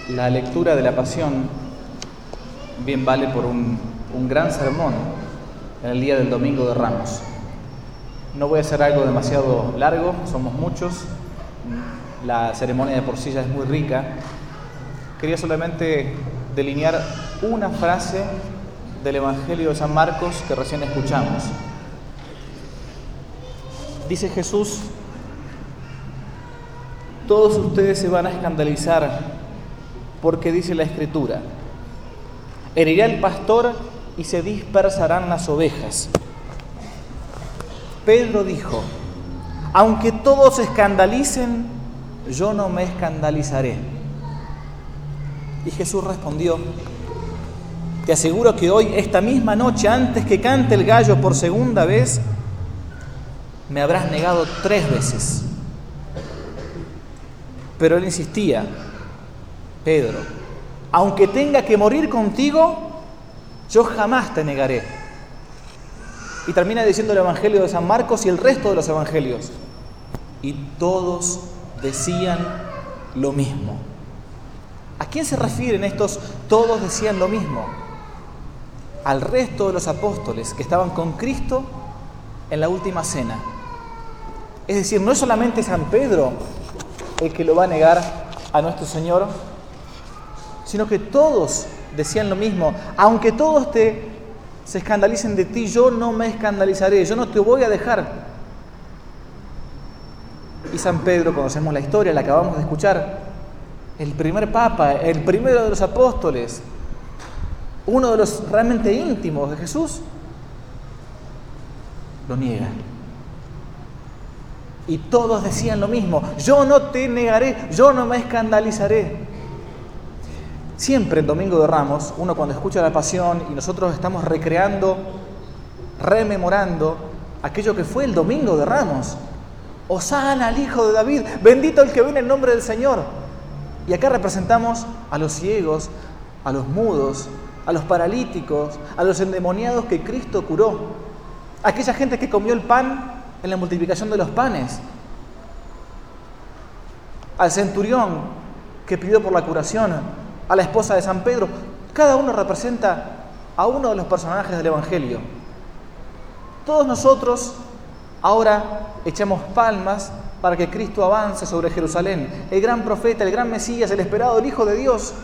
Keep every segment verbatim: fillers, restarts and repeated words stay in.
La lectura de la Pasión bien vale por un, un gran sermón en el día del Domingo de Ramos. No voy a hacer algo demasiado largo, somos muchos, la ceremonia de por sí ya es muy rica. Quería solamente delinear una frase del Evangelio de San Marcos que recién escuchamos. Dice Jesús: todos ustedes se van a escandalizar porque dice la Escritura: herirá el pastor y se dispersarán las ovejas. Pedro dijo: aunque todos se escandalicen, yo no me escandalizaré. Y Jesús respondió: te aseguro que hoy, esta misma noche, antes que cante el gallo por segunda vez, me habrás negado tres veces. Pero él insistía: Pedro, aunque tenga que morir contigo, yo jamás te negaré. Y termina diciendo el Evangelio de San Marcos y el resto de los evangelios: y todos decían lo mismo. ¿A quién se refieren estos todos decían lo mismo? Al resto de los apóstoles que estaban con Cristo en la última cena. Es decir, no es solamente San Pedro el que lo va a negar a nuestro Señor, sino que todos decían lo mismo: aunque todos te se escandalicen de ti, yo no me escandalizaré, yo no te voy a dejar. Y San Pedro, conocemos la historia, la acabamos de escuchar, el primer papa, el primero de los apóstoles, uno de los realmente íntimos de Jesús, lo niega. Y todos decían lo mismo: yo no te negaré, yo no me escandalizaré. Siempre en Domingo de Ramos, uno cuando escucha la Pasión y nosotros estamos recreando, rememorando aquello que fue el Domingo de Ramos. Hosana al Hijo de David, bendito el que viene en nombre del Señor. Y acá representamos a los ciegos, a los mudos, a los paralíticos, a los endemoniados que Cristo curó, a aquella gente que comió el pan en la multiplicación de los panes, al centurión que pidió por la curación, a la esposa de San Pedro. Cada uno representa a uno de los personajes del Evangelio. Todos nosotros ahora echamos palmas para que Cristo avance sobre Jerusalén, el gran profeta, el gran Mesías, el esperado, el Hijo de Dios.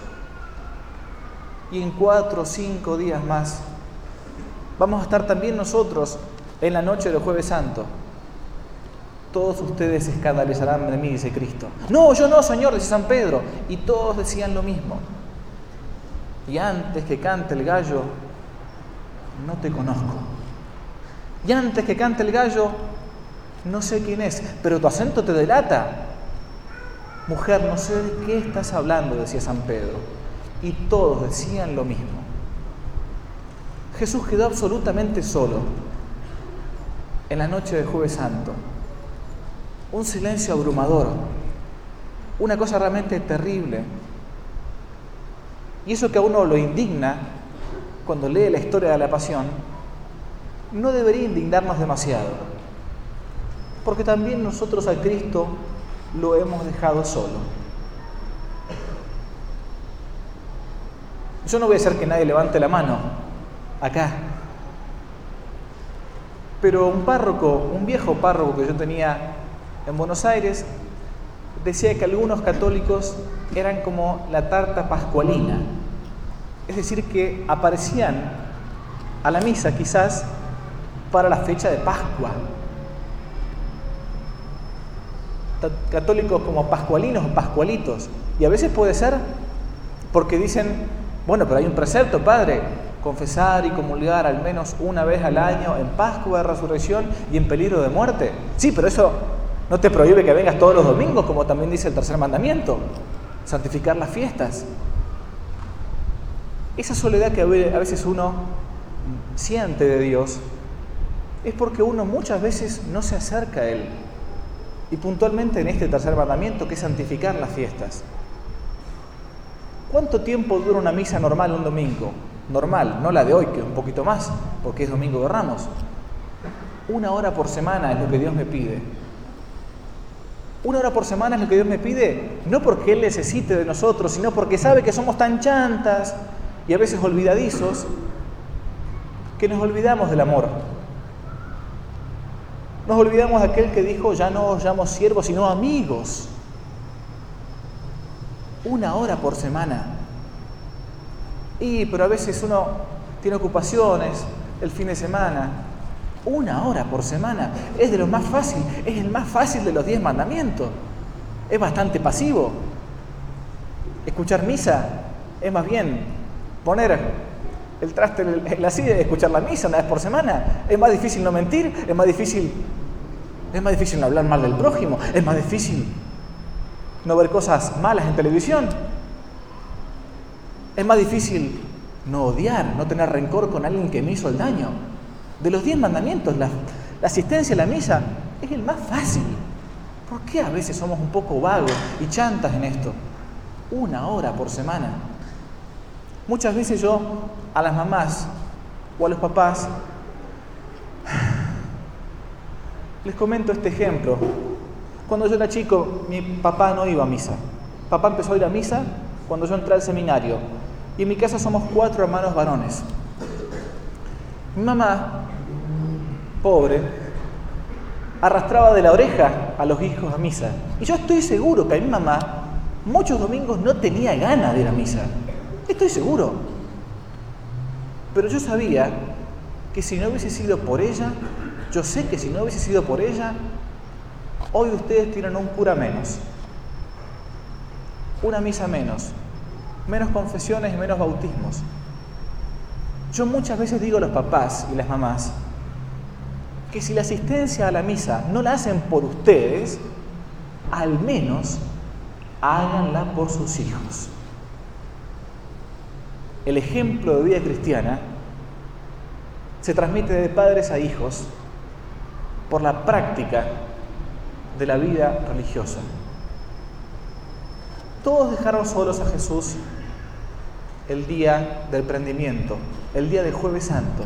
Y en cuatro o cinco días más vamos a estar también nosotros en la noche del Jueves Santo. Todos ustedes se escandalizarán de mí, dice Cristo. No, yo no, Señor, dice San Pedro. Y todos decían lo mismo. Y antes que cante el gallo, no te conozco. Y antes que cante el gallo, no sé quién es, pero tu acento te delata. Mujer, no sé de qué estás hablando, decía San Pedro. Y todos decían lo mismo. Jesús quedó absolutamente solo en la noche del Jueves Santo. Un silencio abrumador, una cosa realmente terrible. Y eso que a uno lo indigna cuando lee la historia de la Pasión, no debería indignarnos demasiado, porque también nosotros a Cristo lo hemos dejado solo. Yo no voy a hacer que nadie levante la mano acá, pero un párroco, un viejo párroco que yo tenía en Buenos Aires, decía que algunos católicos eran como la tarta pascualina, es decir, que aparecían a la misa quizás para la fecha de Pascua. Católicos como pascualinos o pascualitos. Y a veces puede ser porque dicen: bueno, pero hay un precepto, padre, confesar y comulgar al menos una vez al año en Pascua de Resurrección y en peligro de muerte. Sí, pero eso no te prohíbe que vengas todos los domingos, como también dice el tercer mandamiento, santificar las fiestas. Esa soledad que a veces uno siente de Dios es porque uno muchas veces no se acerca a Él. Y puntualmente en este tercer mandamiento, que es santificar las fiestas. ¿Cuánto tiempo dura una misa normal un domingo? Normal, no la de hoy, que es un poquito más, porque es Domingo de Ramos. Una hora por semana es lo que Dios me pide. Una hora por semana es lo que Dios me pide, no porque Él necesite de nosotros, sino porque sabe que somos tan chantas y a veces olvidadizos que nos olvidamos del amor. Nos olvidamos de aquel que dijo, ya no os llamo siervos, sino amigos. Una hora por semana. Y, pero a veces uno tiene ocupaciones el fin de semana. Una hora por semana es de lo más fácil, es el más fácil de los diez mandamientos. Es bastante pasivo. Escuchar misa es más bien poner el traste en la silla y escuchar la misa una vez por semana. Es más difícil no mentir, es más difícil, es más difícil no hablar mal del prójimo, es más difícil no ver cosas malas en televisión. Es más difícil no odiar, no tener rencor con alguien que me hizo el daño. De los diez mandamientos, la, la asistencia a la misa es el más fácil. ¿Por qué a veces somos un poco vagos y chantas en esto? Una hora por semana. Muchas veces yo a las mamás o a los papás les comento este ejemplo. Cuando yo era chico, mi papá no iba a misa. Papá empezó a ir a misa cuando yo entré al seminario. Y en mi casa somos cuatro hermanos varones. Mi mamá, pobre, arrastraba de la oreja a los hijos a misa. Y yo estoy seguro que a mi mamá muchos domingos no tenía ganas de ir a misa. Estoy seguro. Pero yo sabía que si no hubiese sido por ella, yo sé que si no hubiese sido por ella, hoy ustedes tienen un cura menos, una misa menos, menos confesiones y menos bautismos. Yo muchas veces digo a los papás y las mamás que si la asistencia a la misa no la hacen por ustedes, al menos háganla por sus hijos. El ejemplo de vida cristiana se transmite de padres a hijos por la práctica de la vida religiosa. Todos dejaron solos a Jesús el día del prendimiento, el día del Jueves Santo.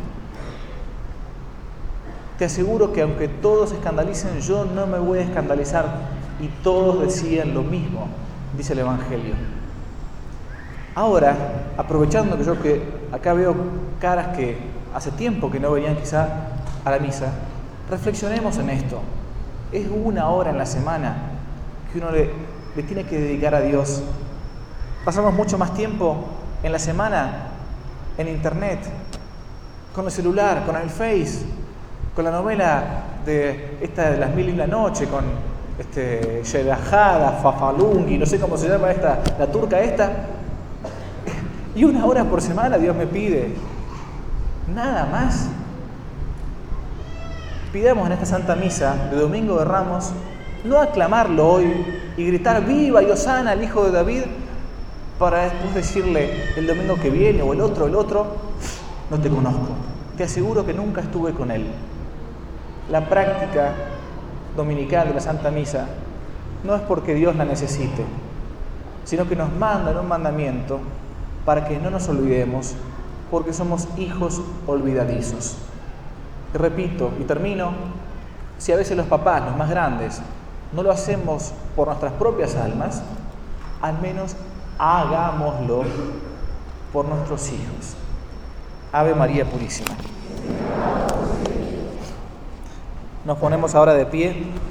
Te aseguro que aunque todos se escandalicen, yo no me voy a escandalizar. Y todos decían lo mismo, dice el Evangelio. Ahora, aprovechando que yo que acá veo caras que hace tiempo que no venían quizá a la misa, reflexionemos en esto. Es una hora en la semana que uno le, le tiene que dedicar a Dios. Pasamos mucho más tiempo en la semana en internet, con el celular, con el Face, con la novela de esta de las mil y una noche, con este Yedajada, Fafalungi, no sé cómo se llama esta, la turca esta. Y una hora por semana Dios me pide. Nada más. Pidamos en esta Santa Misa de Domingo de Ramos no aclamarlo hoy y gritar viva y hosana al Hijo de David para después decirle el domingo que viene o el otro, el otro, no te conozco. Te aseguro que nunca estuve con él. La práctica dominical de la Santa Misa no es porque Dios la necesite, sino que nos manda en un mandamiento para que no nos olvidemos, porque somos hijos olvidadizos. Y repito y termino, si a veces los papás, los más grandes, no lo hacemos por nuestras propias almas, al menos hagámoslo por nuestros hijos. Ave María Purísima. Nos ponemos ahora de pie.